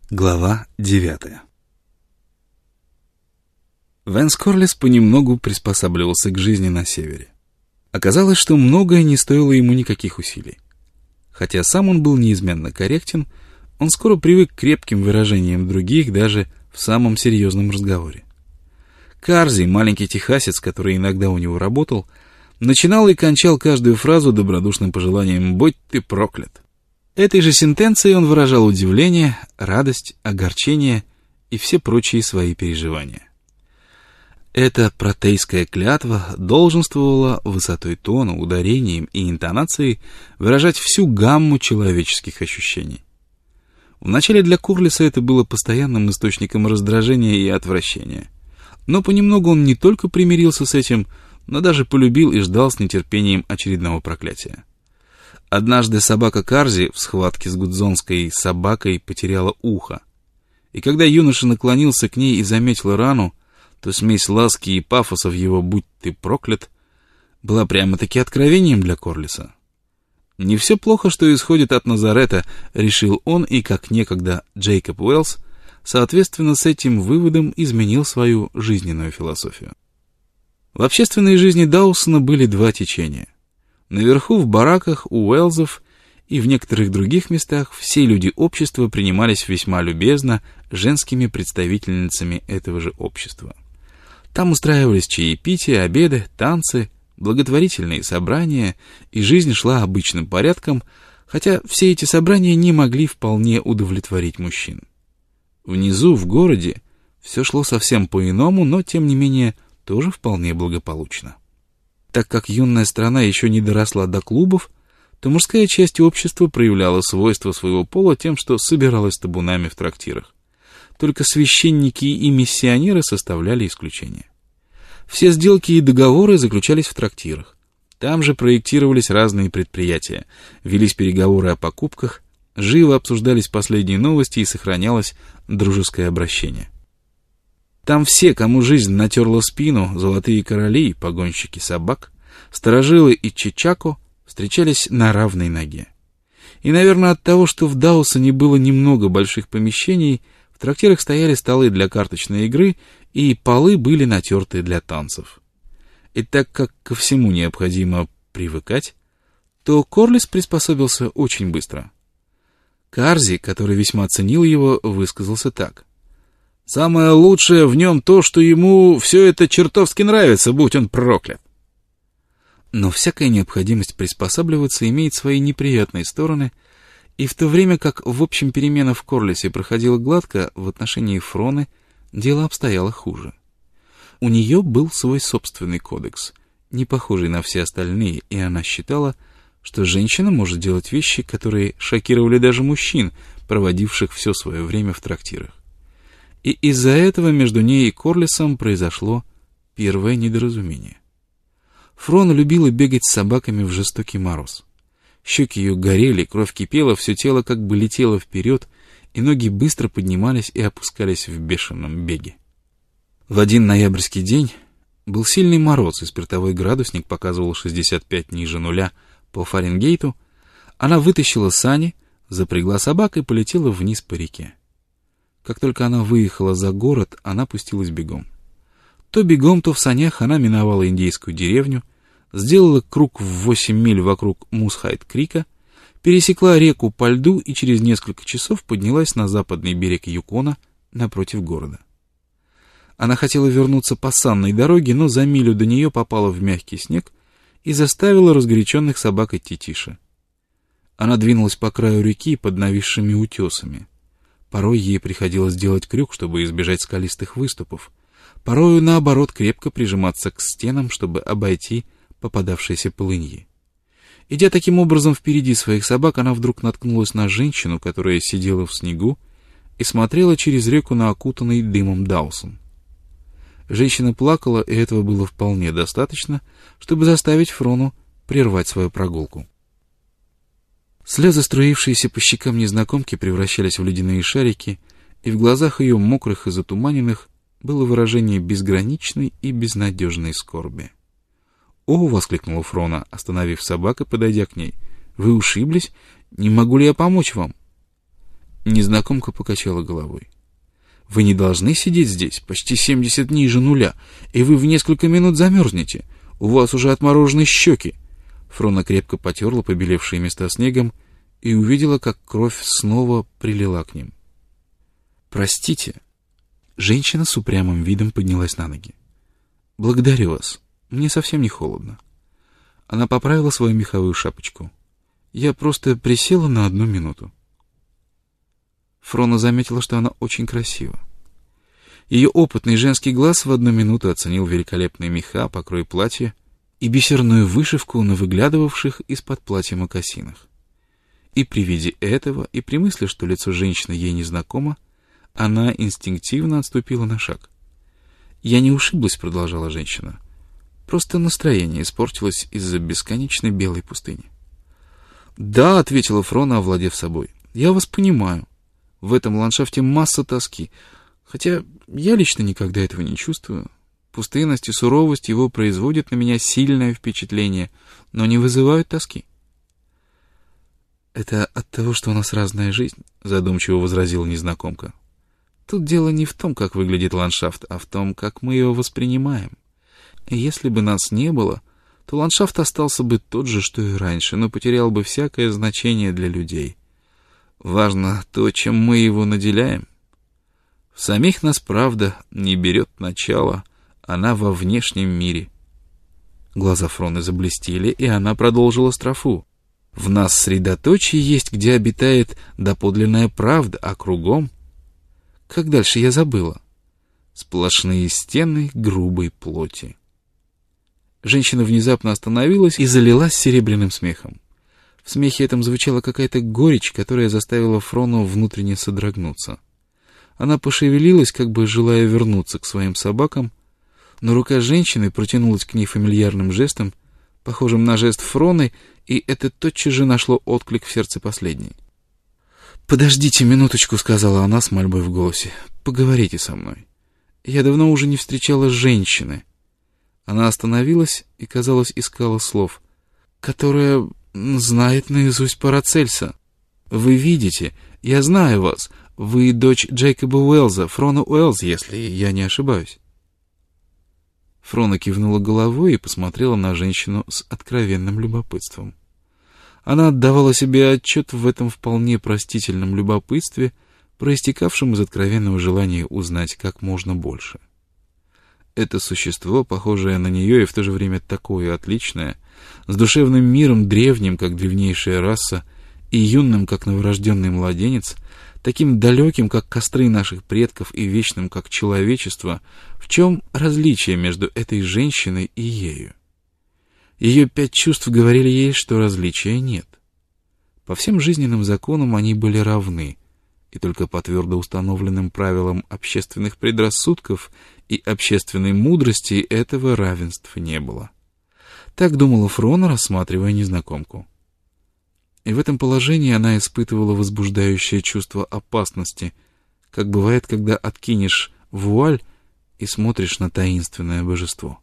Глава 9. Вэнс Корлис понемногу приспосабливался к жизни на севере. Оказалось, что многое не стоило ему никаких усилий. Хотя сам он был неизменно корректен, он скоро привык к крепким выражениям других даже в самом серьезном разговоре. Карзи, маленький техасец, который иногда у него работал, начинал и кончал каждую фразу добродушным пожеланием «Будь ты проклят!». Этой же сентенцией он выражал удивление, радость, огорчение и все прочие свои переживания. Эта протейская клятва долженствовала высотой тона, ударением и интонацией выражать всю гамму человеческих ощущений. Вначале для Корлиса это было постоянным источником раздражения и отвращения. Но понемногу он не только примирился с этим, но даже полюбил и ждал с нетерпением очередного проклятия. Однажды собака Карзи в схватке с гудзонской собакой потеряла ухо. И когда юноша наклонился к ней и заметил рану, то смесь ласки и пафоса в его «будь ты проклят» была прямо-таки откровением для Корлиса. Не все плохо, что исходит от Назарета, решил он, и, как некогда Джейкоб Уэллс, соответственно с этим выводом изменил свою жизненную философию. В общественной жизни Даусона были два течения. Наверху, в бараках, у Уэллсов и в некоторых других местах все люди общества принимались весьма любезно женскими представительницами этого же общества. Там устраивались чаепития, обеды, танцы, благотворительные собрания, и жизнь шла обычным порядком, хотя все эти собрания не могли вполне удовлетворить мужчин. Внизу, в городе, все шло совсем по-иному, но, тем не менее, тоже вполне благополучно. Так как юная страна еще не доросла до клубов, то мужская часть общества проявляла свойства своего пола тем, что собиралась табунами в трактирах. Только священники и миссионеры составляли исключение. Все сделки и договоры заключались в трактирах. Там же проектировались разные предприятия, велись переговоры о покупках, живо обсуждались последние новости и сохранялось дружеское обращение. Там все, кому жизнь натерла спину, золотые короли, погонщики собак, старожилы и чичако встречались на равной ноге. И, наверное, от того, что в Даусоне было немного больших помещений, в трактирах стояли столы для карточной игры, и полы были натерты для танцев. И так как ко всему необходимо привыкать, то Корлис приспособился очень быстро. Карзи, который весьма ценил его, высказался так. «Самое лучшее в нем то, что ему все это чертовски нравится, будь он проклят». Но всякая необходимость приспосабливаться имеет свои неприятные стороны, и в то время как в общем перемена в Корлисе проходила гладко, в отношении Фроны дело обстояло хуже. У нее был свой собственный кодекс, не похожий на все остальные, и она считала, что женщина может делать вещи, которые шокировали даже мужчин, проводивших все свое время в трактирах. И из-за этого между ней и Корлисом произошло первое недоразумение. Фрона любила бегать с собаками в жестокий мороз. Щеки ее горели, кровь кипела, все тело как бы летело вперед, и ноги быстро поднимались и опускались в бешеном беге. В один ноябрьский день был сильный мороз, и спиртовой градусник показывал 65 ниже нуля по Фаренгейту. Она вытащила сани, запрягла собак и полетела вниз по реке. Как только она выехала за город, она пустилась бегом. То бегом, то в санях она миновала индейскую деревню, сделала круг в 8 миль вокруг Мусхайт-Крика, пересекла реку по льду и через несколько часов поднялась на западный берег Юкона напротив города. Она хотела вернуться по санной дороге, но за милю до нее попала в мягкий снег и заставила разгоряченных собак идти тише. Она двинулась по краю реки под нависшими утесами. Порой ей приходилось делать крюк, чтобы избежать скалистых выступов. Порою, наоборот, крепко прижиматься к стенам, чтобы обойти попадавшиеся полыньи. Идя таким образом впереди своих собак, она вдруг наткнулась на женщину, которая сидела в снегу и смотрела через реку на окутанный дымом Даусон. Женщина плакала, и этого было вполне достаточно, чтобы заставить Фрону прервать свою прогулку. Слезы, струившиеся по щекам незнакомки, превращались в ледяные шарики, и в глазах ее, мокрых и затуманенных, было выражение безграничной и безнадежной скорби. «О!» — воскликнула Фрона, остановив собак и подойдя к ней. «Вы ушиблись? Не могу ли я помочь вам?» Незнакомка покачала головой. «Вы не должны сидеть здесь, почти 70 ниже нуля, и вы в несколько минут замерзнете. У вас уже отморожены щеки». Фрона крепко потерла побелевшие места снегом и увидела, как кровь снова прилила к ним. «Простите». Женщина с упрямым видом поднялась на ноги. «Благодарю вас. Мне совсем не холодно». Она поправила свою меховую шапочку. «Я просто присела на 1 минуту». Фрона заметила, что она очень красива. Ее опытный женский глаз в 1 минуту оценил великолепные меха, покрой платья и бисерную вышивку на выглядывавших из-под платья мокасинах. И при виде этого, и при мысли, что лицо женщины ей незнакомо, она инстинктивно отступила на шаг. «Я не ушиблась», — продолжала женщина. «Просто настроение испортилось из-за бесконечной белой пустыни». «Да», — ответила Фрона, овладев собой, — «я вас понимаю. В этом ландшафте масса тоски, хотя я лично никогда этого не чувствую. Пустынность и суровость его производят на меня сильное впечатление, но не вызывают тоски». «Это от того, что у нас разная жизнь», — задумчиво возразила незнакомка. «Тут дело не в том, как выглядит ландшафт, а в том, как мы его воспринимаем. И если бы нас не было, то ландшафт остался бы тот же, что и раньше, но потерял бы всякое значение для людей. Важно то, чем мы его наделяем. В самих нас правда не берет начала, она во внешнем мире». Глаза Фроны заблестели, и она продолжила строфу. «В нас средоточие есть, где обитает доподлинная правда, а кругом...» Как дальше я забыла? Сплошные стены грубой плоти. Женщина внезапно остановилась и залилась серебряным смехом. В смехе этом звучала какая-то горечь, которая заставила Фрону внутренне содрогнуться. Она пошевелилась, как бы желая вернуться к своим собакам, но рука женщины протянулась к ней фамильярным жестом, похожим на жест Фроны, и это тотчас же нашло отклик в сердце последней. «Подождите минуточку», — сказала она с мольбой в голосе. «Поговорите со мной. Я давно уже не встречала женщины». Она остановилась и, казалось, искала слов. «Которая знает наизусть Парацельса. Вы видите, я знаю вас. Вы дочь Джейкоба Уэллза, Фрона Уэллз, если я не ошибаюсь». Фрона кивнула головой и посмотрела на женщину с откровенным любопытством. Она отдавала себе отчет в этом вполне простительном любопытстве, проистекавшем из откровенного желания узнать как можно больше. Это существо, похожее на нее и в то же время такое отличное, с душевным миром древним, как древнейшая раса, и юным, как новорожденный младенец, таким далеким, как костры наших предков, и вечным, как человечество, в чем различие между этой женщиной и ею? Ее 5 чувств говорили ей, что различия нет. По всем жизненным законам они были равны, и только по твердо установленным правилам общественных предрассудков и общественной мудрости этого равенства не было. Так думала Фрона, рассматривая незнакомку. И в этом положении она испытывала возбуждающее чувство опасности, как бывает, когда откинешь вуаль и смотришь на таинственное божество.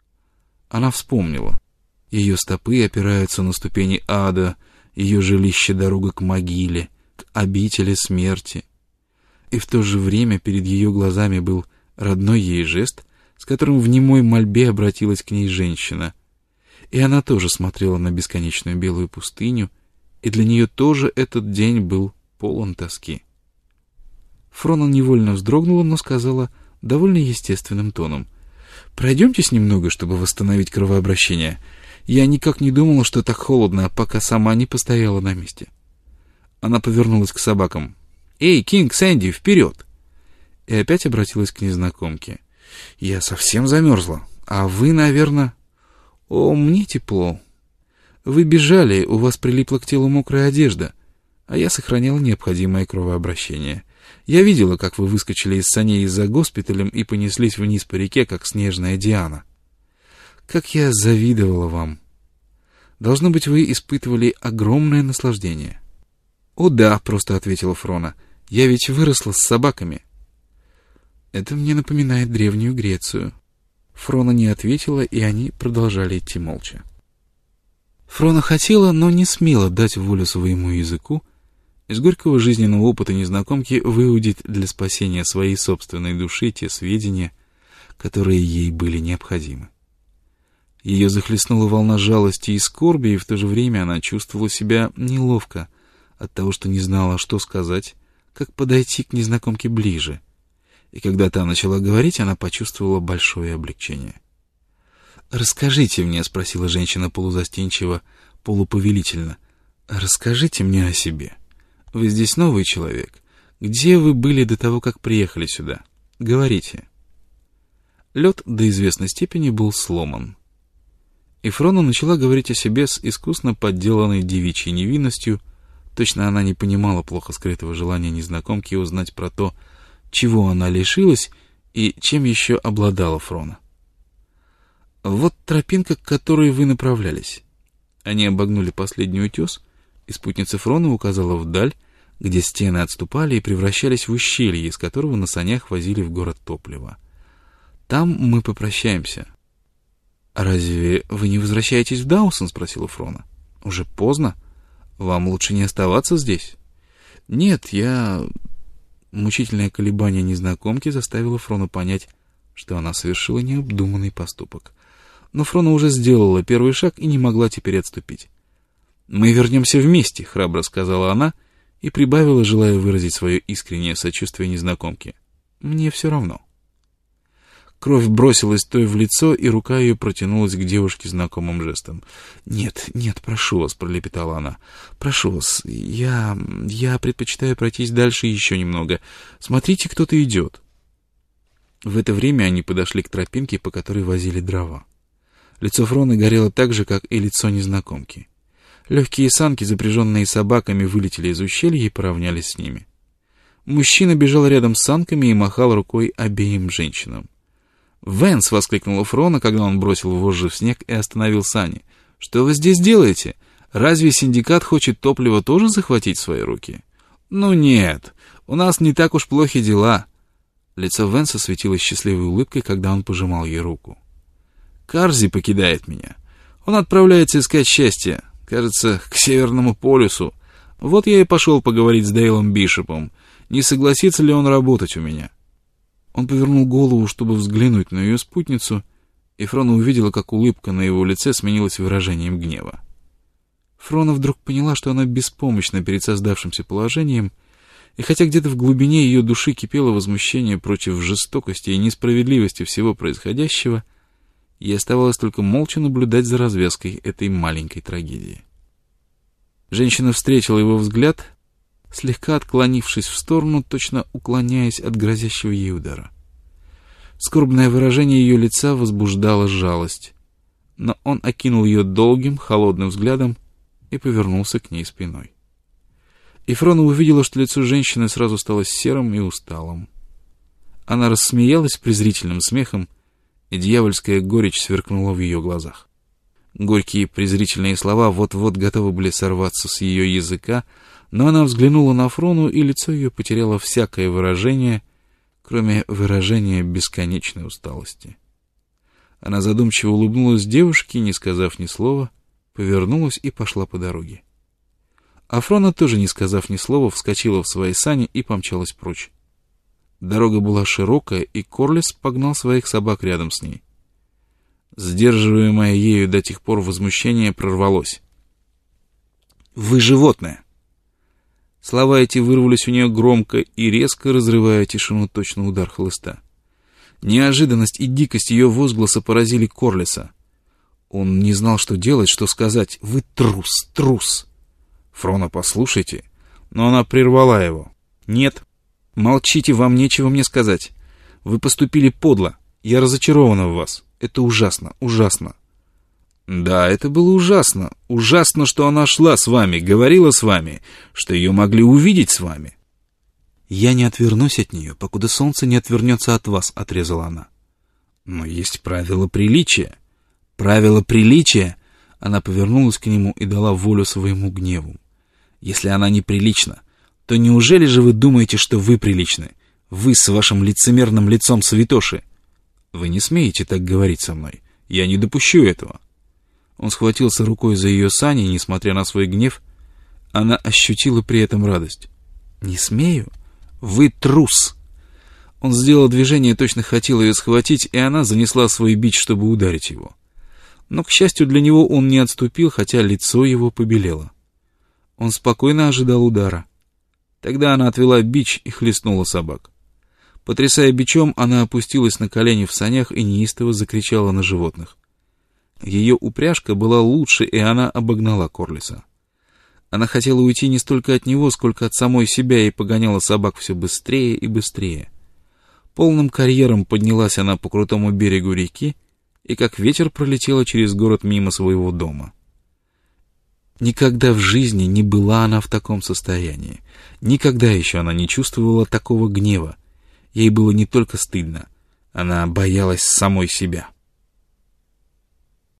Она вспомнила. Ее стопы опираются на ступени ада, ее жилище — дорога к могиле, к обители смерти. И в то же время перед ее глазами был родной ей жест, с которым в немой мольбе обратилась к ней женщина. И она тоже смотрела на бесконечную белую пустыню, и для нее тоже этот день был полон тоски. Фрона невольно вздрогнула, но сказала довольно естественным тоном: «Пройдемтесь немного, чтобы восстановить кровообращение. Я никак не думала, что так холодно, пока сама не постояла на месте». Она повернулась к собакам. «Эй, Кинг, Сэнди, вперед!» И опять обратилась к незнакомке. «Я совсем замерзла. А вы, наверное...» «О, мне тепло. Вы бежали, у вас прилипла к телу мокрая одежда, а я сохраняла необходимое кровообращение. Я видела, как вы выскочили из саней за госпиталем и понеслись вниз по реке, как снежная Диана. Как я завидовала вам. Должно быть, вы испытывали огромное наслаждение». «О да», — просто ответила Фрона, — «я ведь выросла с собаками». «Это мне напоминает Древнюю Грецию». Фрона не ответила, и они продолжали идти молча. Фрона хотела, но не смела дать волю своему языку Из горького жизненного опыта незнакомки выудить для спасения своей собственной души те сведения, которые ей были необходимы. Ее захлестнула волна жалости и скорби, и в то же время она чувствовала себя неловко от того, что не знала, что сказать, как подойти к незнакомке ближе. И когда та начала говорить, она почувствовала большое облегчение. «Расскажите мне», — спросила женщина полузастенчиво, полуповелительно, — «расскажите мне о себе. Вы здесь новый человек. Где вы были до того, как приехали сюда? Говорите». Лед до известной степени был сломан. И Фрона начала говорить о себе с искусно подделанной девичьей невинностью. Точно она не понимала плохо скрытого желания незнакомки узнать про то, чего она лишилась и чем еще обладала Фрона. «Вот тропинка, к которой вы направлялись». Они обогнули последний утес, и спутница Фрона указала вдаль, где стены отступали и превращались в ущелье, из которого на санях возили в город топливо. «Там мы попрощаемся». «А разве вы не возвращаетесь в Даусон?» — спросила Фрона. «Уже поздно. Вам лучше не оставаться здесь». «Нет, я...» Мучительное колебание незнакомки заставило Фрону понять, что она совершила необдуманный поступок. Но Фрона уже сделала первый шаг и не могла теперь отступить. «Мы вернемся вместе», — храбро сказала она и прибавила, желая выразить свое искреннее сочувствие незнакомке. «Мне все равно». Кровь бросилась той в лицо, и рука ее протянулась к девушке знакомым жестом. «Нет, нет, прошу вас», — пролепетала она. «Прошу вас, я предпочитаю пройтись дальше еще немного. Смотрите, кто-то идет». В это время они подошли к тропинке, по которой возили дрова. Лицо Фроны горело так же, как и лицо незнакомки. Легкие санки, запряженные собаками, вылетели из ущелья и поравнялись с ними. Мужчина бежал рядом с санками и махал рукой обеим женщинам. «Вэнс!» — воскликнула Фрона, когда он бросил вожжи в снег и остановил сани. «Что вы здесь делаете? Разве синдикат хочет топливо тоже захватить в свои руки?» «Ну нет, у нас не так уж плохи дела». Лицо Вэнса светилось счастливой улыбкой, когда он пожимал ей руку. «Карзи покидает меня. Он отправляется искать счастье, кажется, к Северному полюсу. Вот я и пошел поговорить с Дейлом Бишопом. Не согласится ли он работать у меня?» Он повернул голову, чтобы взглянуть на ее спутницу, и Фрона увидела, как улыбка на его лице сменилась выражением гнева. Фрона вдруг поняла, что она беспомощна перед создавшимся положением, и хотя где-то в глубине ее души кипело возмущение против жестокости и несправедливости всего происходящего, ей оставалось только молча наблюдать за развязкой этой маленькой трагедии. Женщина встретила его взгляд, слегка отклонившись в сторону, точно уклоняясь от грозящего ей удара. Скорбное выражение ее лица возбуждало жалость, но он окинул ее долгим, холодным взглядом и повернулся к ней спиной. И Фрона увидела, что лицо женщины сразу стало серым и усталым. Она рассмеялась презрительным смехом, и дьявольская горечь сверкнула в ее глазах. Горькие презрительные слова вот-вот готовы были сорваться с ее языка, но она взглянула на Фрону, и лицо ее потеряло всякое выражение, кроме выражения бесконечной усталости. Она задумчиво улыбнулась девушке, не сказав ни слова, повернулась и пошла по дороге. А Фрона, тоже не сказав ни слова, вскочила в свои сани и помчалась прочь. Дорога была широкая, и Корлес погнал своих собак рядом с ней. Сдерживаемое ею до тех пор возмущение прорвалось. «Вы животное!» Слова эти вырвались у нее громко и резко, разрывая тишину, точно удар хлыста. Неожиданность и дикость ее возгласа поразили Корлеса. Он не знал, что делать, что сказать. «Вы трус, трус!» «Фрона, послушайте!» Но она прервала его. «Нет, молчите, вам нечего мне сказать. Вы поступили подло. Я разочарована в вас. Это ужасно, ужасно». «Да, это было ужасно. Ужасно, что она шла с вами, говорила с вами, что ее могли увидеть с вами». «Я не отвернусь от нее, покуда солнце не отвернется от вас», — отрезала она. «Но есть правила приличия». «Правила приличия?» Она повернулась к нему и дала волю своему гневу. «Если она неприлична, то неужели же вы думаете, что вы приличны? Вы с вашим лицемерным лицом святоши. Вы не смеете так говорить со мной. Я не допущу этого». Он схватился рукой за ее сани и, несмотря на свой гнев, Она ощутила при этом радость. «Не смею? Вы трус!» Он сделал движение, точно хотел ее схватить, и она занесла свой бич, чтобы ударить его. Но, к счастью для него, он не отступил, хотя лицо его побелело. Он спокойно ожидал удара. Тогда она отвела бич и хлестнула собак. Потрясая бичом, она опустилась на колени в санях и неистово закричала на животных. Ее упряжка была лучше, и она обогнала Корлиса. Она хотела уйти не столько от него, сколько от самой себя, и погоняла собак все быстрее и быстрее. Полным карьером поднялась она по крутому берегу реки и как ветер пролетела через город мимо своего дома. Никогда в жизни не была она в таком состоянии. Никогда еще она не чувствовала такого гнева. Ей было не только стыдно, она боялась самой себя.